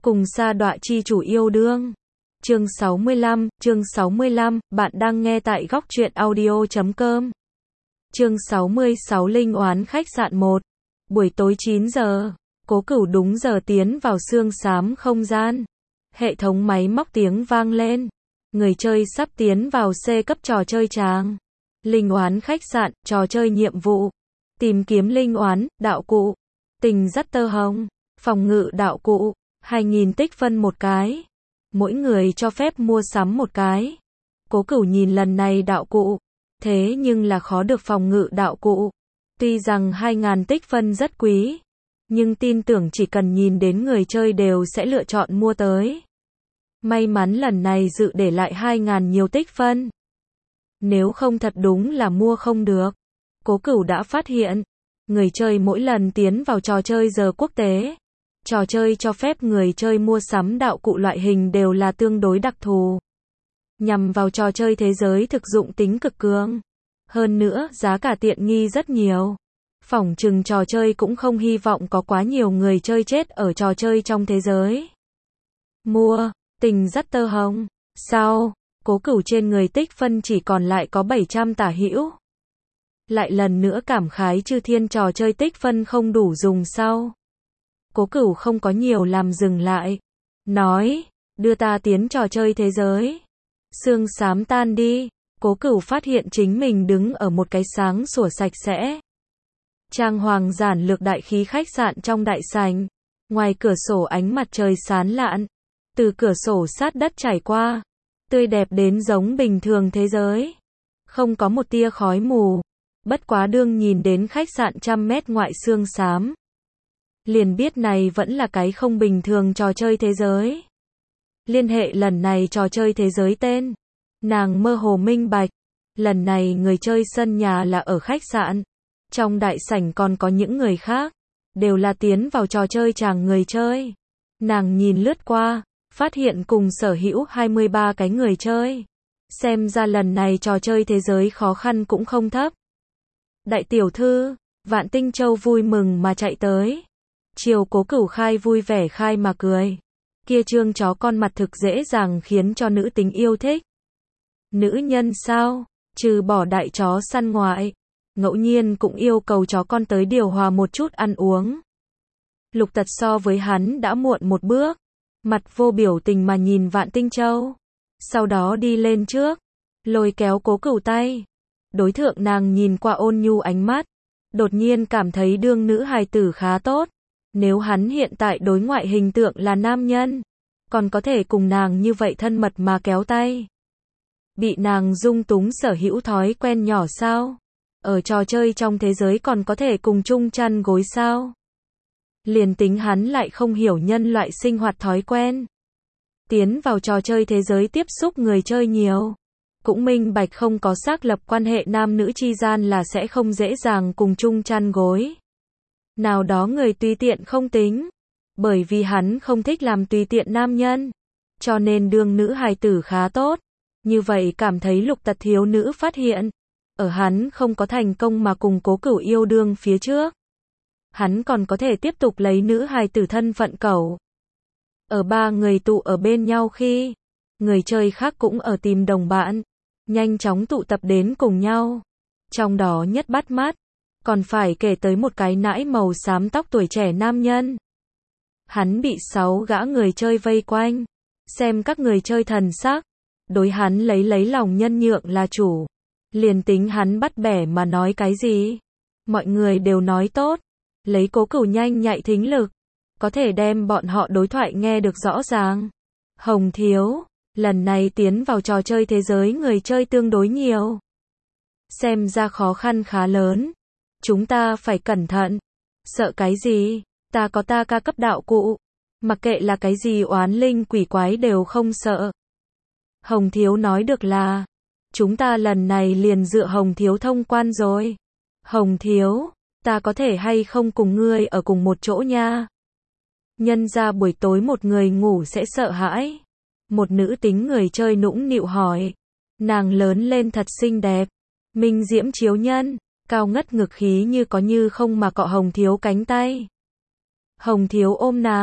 Cùng sa đọa chi chủ yêu đương. Chương 65, bạn đang nghe tại góc truyện audio.com. Chương 66 Linh oán khách sạn 1. Buổi tối 9 giờ, Cố Cửu đúng giờ tiến vào xương xám không gian. Hệ thống máy móc tiếng vang lên. Người chơi sắp tiến vào C cấp trò chơi tràng. Linh oán khách sạn, trò chơi nhiệm vụ. Tìm kiếm linh oán, đạo cụ. Tình dắt tơ hồng. Phòng ngự đạo cụ. 2.000 tích phân một cái. Mỗi người cho phép mua sắm một cái. Cố Cửu nhìn lần này đạo cụ. Thế nhưng là khó được phòng ngự đạo cụ. Tuy rằng 2.000 tích phân rất quý. Nhưng tin tưởng chỉ cần nhìn đến người chơi đều sẽ lựa chọn mua tới. May mắn lần này dự để lại 2.000 nhiều tích phân. Nếu không thật đúng là mua không được. Cố Cửu đã phát hiện. Người chơi mỗi lần tiến vào trò chơi giờ quốc tế. Trò chơi cho phép người chơi mua sắm đạo cụ loại hình đều là tương đối đặc thù. Nhằm vào trò chơi thế giới thực dụng tính cực cường. Hơn nữa, giá cả tiện nghi rất nhiều. Phỏng chừng trò chơi cũng không hy vọng có quá nhiều người chơi chết ở trò chơi trong thế giới. Mua, tình dắt tơ hồng. Sau, Cố Cửu trên người tích phân chỉ còn lại có 700 tả hữu. Lại lần nữa cảm khái chư thiên trò chơi tích phân không đủ dùng sau. Cố Cửu không có nhiều làm dừng lại. Nói, đưa ta tiến trò chơi thế giới. Sương xám tan đi. Cố Cửu phát hiện chính mình đứng ở một cái sáng sủa sạch sẽ. Trang hoàng giản lược đại khí khách sạn trong đại sảnh. Ngoài cửa sổ ánh mặt trời sáng lạn. Từ cửa sổ sát đất trải qua. Tươi đẹp đến giống bình thường thế giới. Không có một tia khói mù. Bất quá đương nhìn đến khách sạn 100 mét ngoại sương xám. Liền biết này vẫn là cái không bình thường trò chơi thế giới. Liên hệ lần này trò chơi thế giới tên. Nàng mơ hồ minh bạch. Lần này người chơi sân nhà là ở khách sạn. Trong đại sảnh còn có những người khác. Đều là tiến vào trò chơi chàng người chơi. Nàng nhìn lướt qua. Phát hiện cùng sở hữu 23 cái người chơi. Xem ra lần này trò chơi thế giới khó khăn cũng không thấp. Đại tiểu thư, Vạn Tinh Châu vui mừng mà chạy tới. Chiều Cố Cửu khai vui vẻ khai mà cười. Kia trương chó con mặt thực dễ dàng khiến cho nữ tính yêu thích. Nữ nhân sao? Trừ bỏ đại chó săn ngoại. Ngẫu nhiên cũng yêu cầu chó con tới điều hòa một chút ăn uống. Lục Tật so với hắn đã muộn một bước. Mặt vô biểu tình mà nhìn Vạn Tinh Châu. Sau đó đi lên trước. Lôi kéo Cố Cửu tay. Đối thượng nàng nhìn qua ôn nhu ánh mắt. Đột nhiên cảm thấy đương nữ hài tử khá tốt. Nếu hắn hiện tại đối ngoại hình tượng là nam nhân. Còn có thể cùng nàng như vậy thân mật mà kéo tay. Bị nàng dung túng sở hữu thói quen nhỏ sao? Ở trò chơi trong thế giới còn có thể cùng chung chăn gối sao? Liền tính hắn lại không hiểu nhân loại sinh hoạt thói quen. Tiến vào trò chơi thế giới tiếp xúc người chơi nhiều. Cũng minh bạch không có xác lập quan hệ nam nữ chi gian là sẽ không dễ dàng cùng chung chăn gối. Nào đó người tùy tiện không tính. Bởi vì hắn không thích làm tùy tiện nam nhân. Cho nên đương nữ hài tử khá tốt. Như vậy cảm thấy Lục Tật thiếu nữ phát hiện. Ở hắn không có thành công mà cùng Cố Cửu yêu đương phía trước. Hắn còn có thể tiếp tục lấy nữ hài tử thân phận cẩu. Ở ba người tụ ở bên nhau khi. Người chơi khác cũng ở tìm đồng bạn. Nhanh chóng tụ tập đến cùng nhau. Trong đó nhất bắt mắt. Còn phải kể tới một cái nãi màu xám tóc tuổi trẻ nam nhân. Hắn bị 6 gã người chơi vây quanh. Xem các người chơi thần sắc. Đối hắn lấy lòng nhân nhượng là chủ. Liền tính hắn bắt bẻ mà nói cái gì. Mọi người đều nói tốt. Lấy Cố Cửu nhanh nhạy thính lực. Có thể đem bọn họ đối thoại nghe được rõ ràng. Hồng thiếu. Lần này tiến vào trò chơi thế giới người chơi tương đối nhiều. Xem ra khó khăn khá lớn. Chúng ta phải cẩn thận. Sợ cái gì? Ta có ta ca cấp đạo cụ. Mặc kệ là cái gì oán linh quỷ quái đều không sợ. Hồng thiếu nói được là. Chúng ta lần này liền dựa Hồng thiếu thông quan rồi. Hồng thiếu, ta có thể hay không cùng ngươi ở cùng một chỗ nha? Nhân ra buổi tối một người ngủ sẽ sợ hãi. Một nữ tính người chơi nũng nịu hỏi. Nàng lớn lên thật xinh đẹp. Minh diễm chiếu nhân. Cao ngất ngực khí như có như không mà cọ Hồng thiếu cánh tay. Hồng thiếu ôm nàng.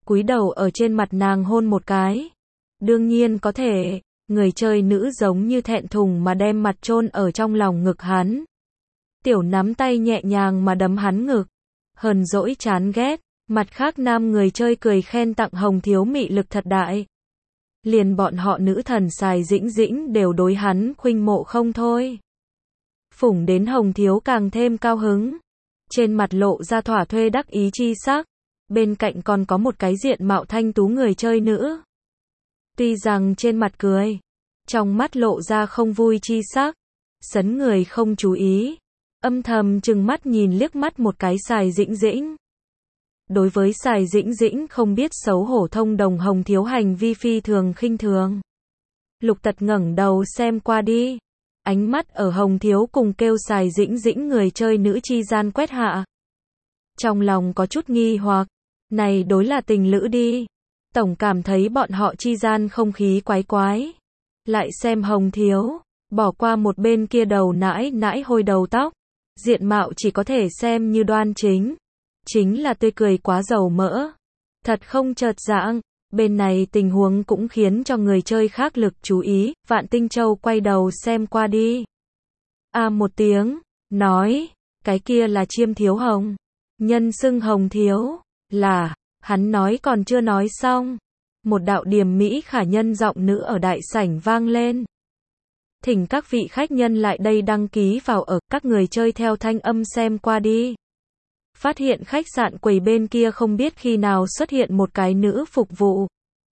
cúi đầu ở trên mặt nàng hôn một cái. Đương nhiên có thể, người chơi nữ giống như thẹn thùng mà đem mặt chôn ở trong lòng ngực hắn. Tiểu nắm tay nhẹ nhàng mà đấm hắn ngực, hờn dỗi chán ghét. Mặt khác nam người chơi cười khen tặng Hồng Thiếu mị lực thật đại. Liền bọn họ nữ thần xài dĩnh dĩnh đều đối hắn khuynh mộ không thôi. Phủng đến Hồng Thiếu càng thêm cao hứng. Trên mặt lộ ra thỏa thuê đắc ý chi sắc. Bên cạnh còn có một cái diện mạo thanh tú người chơi nữ. Tuy rằng trên mặt cười, trong mắt lộ ra không vui chi sắc. Sấn người không chú ý, âm thầm chừng mắt nhìn liếc mắt một cái xài dĩnh dĩnh. Đối với xài dĩnh dĩnh không biết xấu hổ thông đồng Hồng Thiếu hành vi phi thường khinh thường. Lục Tật ngẩng đầu xem qua đi. Ánh mắt ở Hồng Thiếu cùng kêu xài dĩnh dĩnh người chơi nữ chi gian quét hạ. Trong lòng có chút nghi hoặc, này đối là tình lữ đi. Tổng cảm thấy bọn họ chi gian không khí quái quái. Lại xem Hồng Thiếu, bỏ qua một bên kia đầu nãi nãi hôi đầu tóc. Diện mạo chỉ có thể xem như đoan chính. Chính là tươi cười quá dầu mỡ. Thật không chợt dãng. Bên này tình huống cũng khiến cho người chơi khác lực chú ý. Vạn Tinh Châu quay đầu xem qua đi. Một tiếng, nói, cái kia là Chiêm Thiếu Hồng. Nhân xưng Hồng Thiếu, là, hắn nói còn chưa nói xong. Một đạo điềm mỹ khả nhân giọng nữ ở đại sảnh vang lên. Thỉnh các vị khách nhân lại đây đăng ký vào ở, các người chơi theo thanh âm xem qua đi. Phát hiện khách sạn quầy bên kia không biết khi nào xuất hiện một cái nữ phục vụ.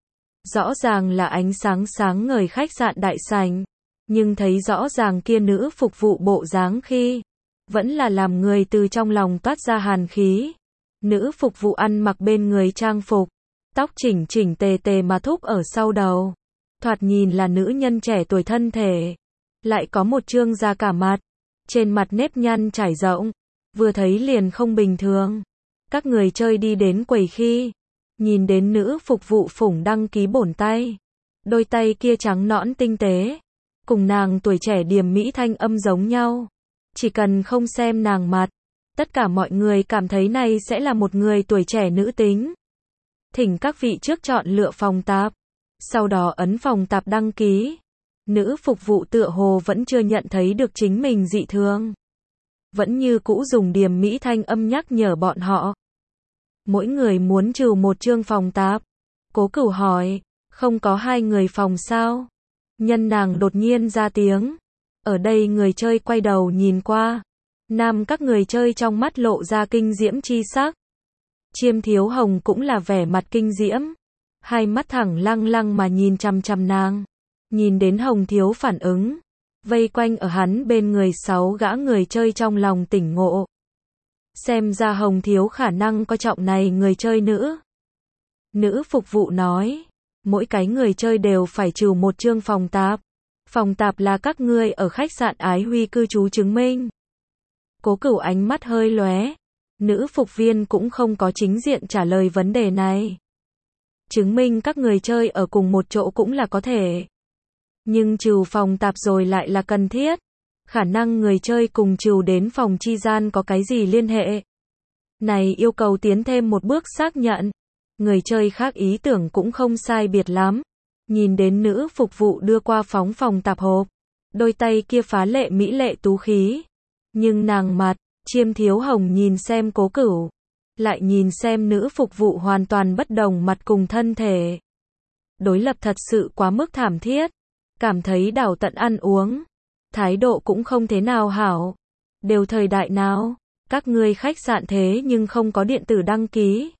Rõ ràng là ánh sáng sáng ngời khách sạn đại sảnh, nhưng thấy rõ ràng kia nữ phục vụ bộ dáng khi, vẫn là làm người từ trong lòng toát ra hàn khí. Nữ phục vụ ăn mặc bên người trang phục, tóc chỉnh chỉnh tề tề mà thúc ở sau đầu. Thoạt nhìn là nữ nhân trẻ tuổi thân thể, lại có một trương da cả mặt, trên mặt nếp nhăn trải rộng, vừa thấy liền không bình thường. Các người chơi đi đến quầy khi, nhìn đến nữ phục vụ phủng đăng ký bổn tay. Đôi tay kia trắng nõn tinh tế, cùng nàng tuổi trẻ điềm mỹ thanh âm giống nhau. Chỉ cần không xem nàng mặt, tất cả mọi người cảm thấy này sẽ là một người tuổi trẻ nữ tính. Thỉnh các vị trước chọn lựa phòng tạp, sau đó ấn phòng tạp đăng ký. Nữ phục vụ tựa hồ vẫn chưa nhận thấy được chính mình dị thường. Vẫn như cũ dùng điềm mỹ thanh âm nhắc nhở bọn họ. Mỗi người muốn trừ một chương phòng tạp. Cố Cửu hỏi, không có hai người phòng sao? Nhân nàng đột nhiên ra tiếng. Ở đây người chơi quay đầu nhìn qua. Nam các người chơi trong mắt lộ ra kinh diễm chi sắc. Chiêm Thiếu Hồng cũng là vẻ mặt kinh diễm. Hai mắt thẳng lăng lăng mà nhìn chằm chằm nàng. Nhìn đến Hồng Thiếu phản ứng. Vây quanh ở hắn bên người 6 gã người chơi trong lòng tỉnh ngộ. Xem ra Hồng Thiếu khả năng có trọng này người chơi nữ. Nữ phục vụ nói, mỗi cái người chơi đều phải trừ một chương phòng tạp. Phòng tạp là các ngươi ở khách sạn Ái Huy cư trú chứng minh. Cố Cửu ánh mắt hơi lóe. Nữ phục viên cũng không có chính diện trả lời vấn đề này. Chứng minh các người chơi ở cùng một chỗ cũng là có thể. Nhưng trừ phòng tạp rồi lại là cần thiết. Khả năng người chơi cùng trừ đến phòng chi gian có cái gì liên hệ. Này yêu cầu tiến thêm một bước xác nhận. Người chơi khác ý tưởng cũng không sai biệt lắm. Nhìn đến nữ phục vụ đưa qua phóng phòng tạp hộp. Đôi tay kia phá lệ mỹ lệ tú khí. Nhưng nàng mặt, Chiêm Thiếu Hồng nhìn xem Cố Cửu. Lại nhìn xem nữ phục vụ hoàn toàn bất đồng mặt cùng thân thể. Đối lập thật sự quá mức thảm thiết. Cảm thấy đảo tận ăn uống. Thái độ cũng không thế nào hảo. Đều thời đại nào, các ngươi khách sạn thế nhưng không có điện tử đăng ký.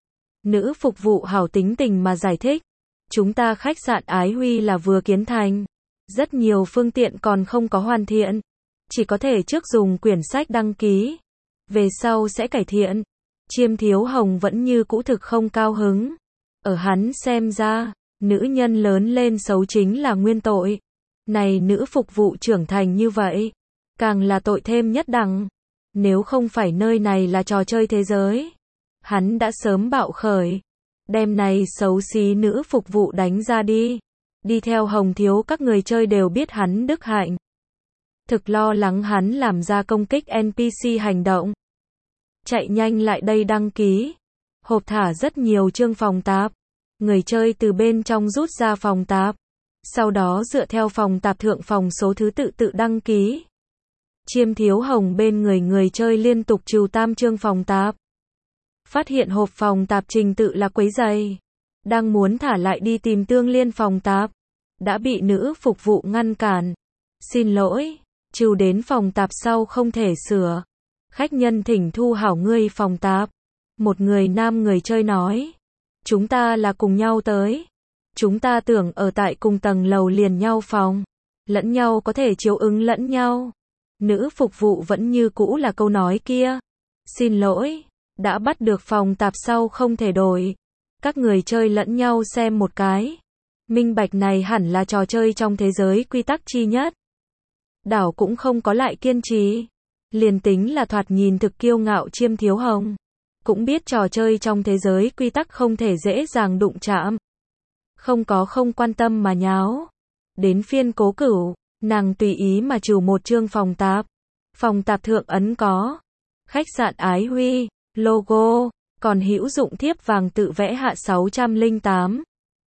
Nữ phục vụ hảo tính tình mà giải thích. Chúng ta khách sạn Ái Huy là vừa kiến thành. Rất nhiều phương tiện còn không có hoàn thiện. Chỉ có thể trước dùng quyển sách đăng ký. Về sau sẽ cải thiện. Chiêm Thiếu Hồng vẫn như cũ thực không cao hứng. Ở hắn xem ra, nữ nhân lớn lên xấu chính là nguyên tội. Này nữ phục vụ trưởng thành như vậy, càng là tội thêm nhất đẳng. Nếu không phải nơi này là trò chơi thế giới, hắn đã sớm bạo khởi. Đem này xấu xí nữ phục vụ đánh ra đi. Đi theo Hồng Thiếu các người chơi đều biết hắn đức hạnh. Thực lo lắng hắn làm ra công kích NPC hành động. Chạy nhanh lại đây đăng ký. Hộp thả rất nhiều chương phòng tạp. Người chơi từ bên trong rút ra phòng tạp. Sau đó dựa theo phòng tạp thượng phòng số thứ tự tự đăng ký. Chiêm Thiếu Hồng bên người chơi liên tục trừ tam chương phòng tạp. Phát hiện hộp phòng tạp trình tự là quấy rầy. Đang muốn thả lại đi tìm tương liên phòng tạp. Đã bị nữ phục vụ ngăn cản. Xin lỗi, trừ đến phòng tạp sau không thể sửa. Khách nhân thỉnh thu hảo ngươi phòng tạp. Một người nam người chơi nói. Chúng ta là cùng nhau tới. Chúng ta tưởng ở tại cùng tầng lầu liền nhau phòng. Lẫn nhau có thể chiếu ứng lẫn nhau. Nữ phục vụ vẫn như cũ là câu nói kia. Xin lỗi, đã bắt được phòng tạp sau không thể đổi. Các người chơi lẫn nhau xem một cái. Minh bạch này hẳn là trò chơi trong thế giới quy tắc chi nhất. Đảo cũng không có lại kiên trì. Liền tính là thoạt nhìn thực kiêu ngạo Chiêm Thiếu Hồng. Cũng biết trò chơi trong thế giới quy tắc không thể dễ dàng đụng chạm. Không quan tâm mà nháo. Đến phiên Cố Cửu, nàng tùy ý mà trừ một chương phòng tạp. Phòng tạp thượng ấn có khách sạn Ái Huy, logo, còn hữu dụng thiếp vàng tự vẽ hạ 608.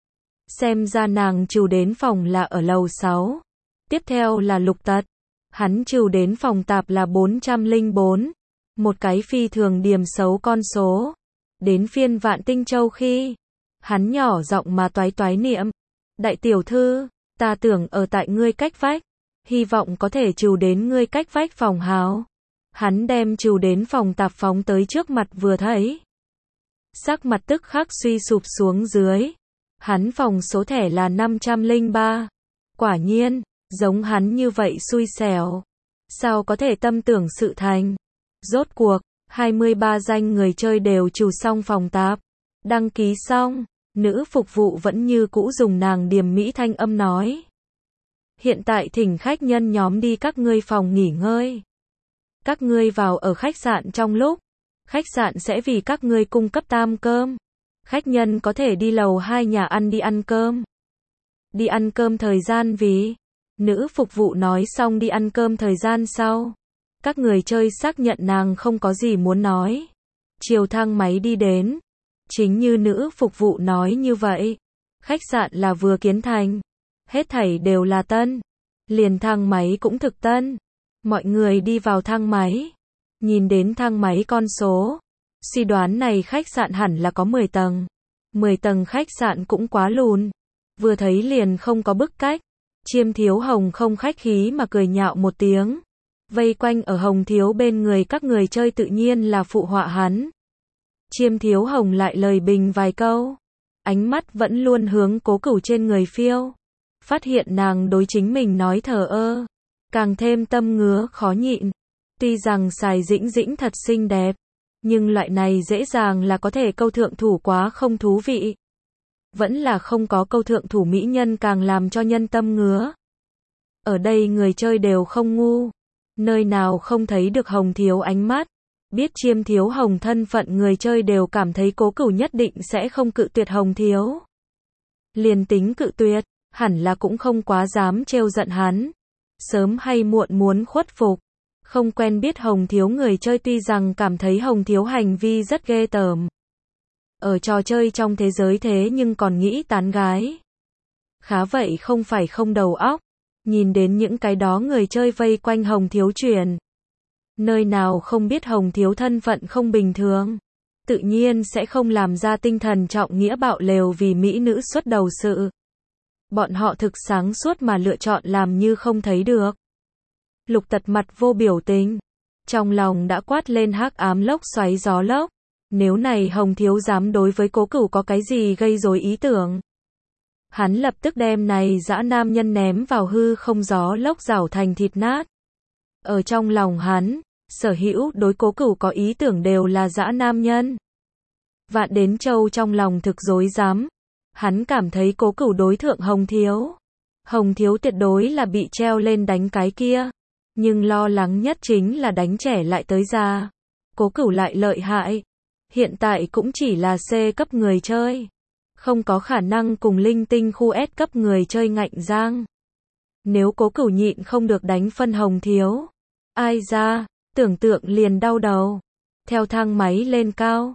Xem ra nàng trừ đến phòng là ở lầu 6. Tiếp theo là Lục Tật. Hắn trừ đến phòng tạp là 404. Một cái phi thường điểm xấu con số. Đến phiên Vạn Tinh Châu khi hắn nhỏ giọng mà toái toái niệm. Đại tiểu thư, ta tưởng ở tại ngươi cách vách. Hy vọng có thể trừ đến ngươi cách vách phòng hào. Hắn đem trừ đến phòng tạp phóng tới trước mặt vừa thấy. Sắc mặt tức khắc suy sụp xuống dưới. Hắn phòng số thẻ là 503. Quả nhiên, giống hắn như vậy xui xẻo. Sao có thể tâm tưởng sự thành. Rốt cuộc, 23 danh người chơi đều trừ xong phòng tạp. Đăng ký xong, nữ phục vụ vẫn như cũ dùng nàng điềm mỹ thanh âm nói. Hiện tại thỉnh khách nhân nhóm đi các ngươi phòng nghỉ ngơi. Các ngươi vào ở khách sạn trong lúc. Khách sạn sẽ vì các ngươi cung cấp tam cơm. Khách nhân có thể đi lầu 2 nhà ăn đi ăn cơm. Đi ăn cơm thời gian vì. Nữ phục vụ nói xong đi ăn cơm thời gian sau. Các người chơi xác nhận nàng không có gì muốn nói. Chiều thang máy đi đến. Chính như nữ phục vụ nói như vậy. Khách sạn là vừa kiến thành. Hết thảy đều là tân. Liền thang máy cũng thực tân. Mọi người đi vào thang máy. Nhìn đến thang máy con số. Suy đoán này khách sạn hẳn là có 10 tầng. 10 tầng khách sạn cũng quá lùn. Vừa thấy liền không có bức cách. Chiêm Thiếu Hồng không khách khí mà cười nhạo một tiếng. Vây quanh ở Hồng Thiếu bên người các người chơi tự nhiên là phụ họa hắn. Chiêm Thiếu Hồng lại lời bình vài câu. Ánh mắt vẫn luôn hướng Cố Cửu trên người phiêu. Phát hiện nàng đối chính mình nói thờ ơ. Càng thêm tâm ngứa khó nhịn. Tuy rằng xài dĩnh dĩnh thật xinh đẹp. Nhưng loại này dễ dàng là có thể câu thượng thủ quá không thú vị. Vẫn là không có câu thượng thủ mỹ nhân càng làm cho nhân tâm ngứa. Ở đây người chơi đều không ngu. Nơi nào không thấy được Hồng Thiếu ánh mắt. Biết Chiêm Thiếu Hồng thân phận người chơi đều cảm thấy Cố Cửu nhất định sẽ không cự tuyệt Hồng Thiếu. Liền tính cự tuyệt, hẳn là cũng không quá dám trêu giận hắn. Sớm hay muộn muốn khuất phục. Không quen biết Hồng Thiếu người chơi tuy rằng cảm thấy Hồng Thiếu hành vi rất ghê tởm. Ở trò chơi trong thế giới thế nhưng còn nghĩ tán gái. Khá vậy không phải không đầu óc. Nhìn đến những cái đó người chơi vây quanh Hồng Thiếu chuyển. Nơi nào không biết Hồng Thiếu thân phận không bình thường. Tự nhiên sẽ không làm ra tinh thần trọng nghĩa bạo lều vì mỹ nữ xuất đầu sự. Bọn họ thực sáng suốt mà lựa chọn làm như không thấy được. Lục Tật mặt vô biểu tình. Trong lòng đã quát lên hắc ám lốc xoáy gió lốc. Nếu này Hồng Thiếu dám đối với Cố Cửu có cái gì gây rối ý tưởng. Hắn lập tức đem này dã nam nhân ném vào hư không gió lốc rảo thành thịt nát. Ở trong lòng hắn, sở hữu đối Cố Cửu có ý tưởng đều là dã nam nhân. Vạn Đến Châu trong lòng thực rối rắm. Hắn cảm thấy Cố Cửu đối thượng Hồng Thiếu. Hồng Thiếu tuyệt đối là bị treo lên đánh cái kia. Nhưng lo lắng nhất chính là đánh trẻ lại tới già. Cố Cửu lại lợi hại. Hiện tại cũng chỉ là C cấp người chơi. Không có khả năng cùng linh tinh khu S cấp người chơi ngạnh giang. Nếu Cố Cửu nhịn không được đánh phân Hồng Thiếu. Ai ra, tưởng tượng liền đau đầu. Theo thang máy lên cao.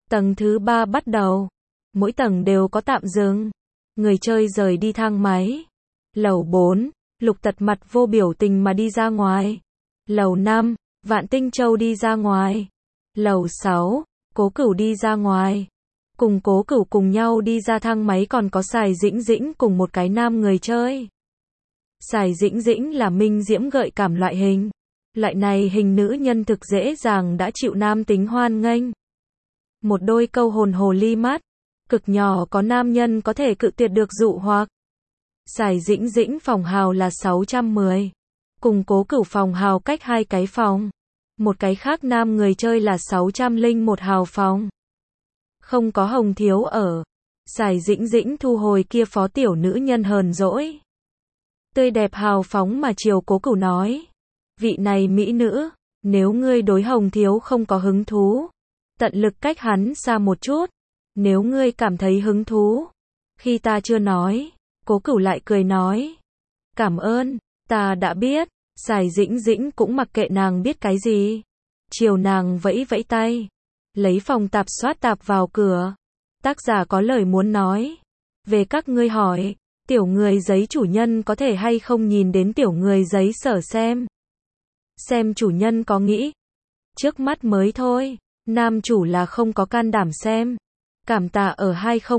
Tầng thứ 3 bắt đầu. Mỗi tầng đều có tạm dừng. Người chơi rời đi thang máy. Lầu 4, Lục Tật mặt vô biểu tình mà đi ra ngoài. Lầu 5, Vạn Tinh Châu đi ra ngoài. Lầu 6, Cố Cửu đi ra ngoài. Cùng Cố Cửu cùng nhau đi ra thang máy còn có Sài Dĩnh Dĩnh cùng một cái nam người chơi. Sài Dĩnh Dĩnh là minh diễm gợi cảm loại hình. Loại này hình nữ nhân thực dễ dàng đã chịu nam tính hoan nghênh. Một đôi câu hồn hồ ly mắt, cực nhỏ có nam nhân có thể cự tuyệt được dụ hoặc. Sài Dĩnh Dĩnh phòng hào là 610. Cùng Cố Cửu phòng hào cách 2 cái phòng. Một cái khác nam người chơi là 601 hào phòng. Không có Hồng Thiếu ở. Sài Dĩnh Dĩnh thu hồi kia phó tiểu nữ nhân hờn dỗi. Tươi đẹp hào phóng mà chiều Cố Cửu nói. Vị này mỹ nữ, nếu ngươi đối Hồng Thiếu không có hứng thú, tận lực cách hắn xa một chút. Nếu ngươi cảm thấy hứng thú, khi ta chưa nói, Cố Cửu lại cười nói. Cảm ơn, ta đã biết. Sài Dĩnh Dĩnh cũng mặc kệ nàng biết cái gì. Chiều nàng vẫy vẫy tay. Lấy phòng tạp soát tạp vào cửa. Tác giả có lời muốn nói. Về các ngươi hỏi, tiểu người giấy chủ nhân có thể hay không nhìn đến tiểu người giấy sở xem. Xem chủ nhân có nghĩ. Trước mắt mới thôi, nam chủ là không có can đảm xem. Cảm tạ ở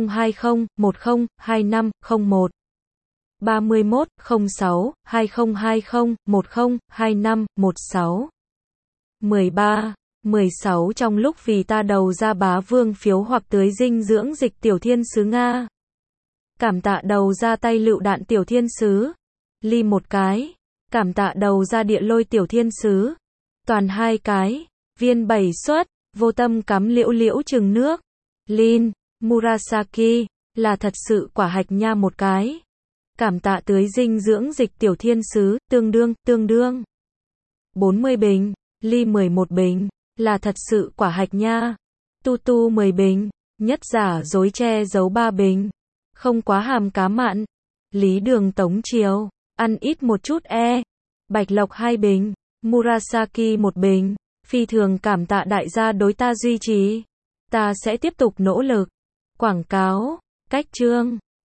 2020-10-25-01. 31-06-2020-10-25-16. 13. 16 trong lúc vì ta đầu ra bá vương phiếu hoặc tưới dinh dưỡng dịch tiểu thiên sứ Nga. Cảm tạ đầu ra tay lựu đạn tiểu thiên sứ. Ly 1 cái. Cảm tạ đầu ra địa lôi tiểu thiên sứ. Toàn 2 cái. Viên 7 suất. Vô tâm cắm liễu liễu trừng nước. Lin. Murasaki. Là thật sự quả hạch nha 1 cái. Cảm tạ tưới dinh dưỡng dịch tiểu thiên sứ. Tương đương. 40 bình. Ly 11 bình. Là thật sự quả hạch nha. Tu 10 bình. Nhất giả dối che giấu 3 bình. Không quá hàm cá mặn. Lý đường tống chiều. Ăn ít một chút Bạch lộc 2 bình. Murasaki 1 bình. Phi thường cảm tạ đại gia đối ta duy trì. Ta sẽ tiếp tục nỗ lực. Quảng cáo. Cách chương.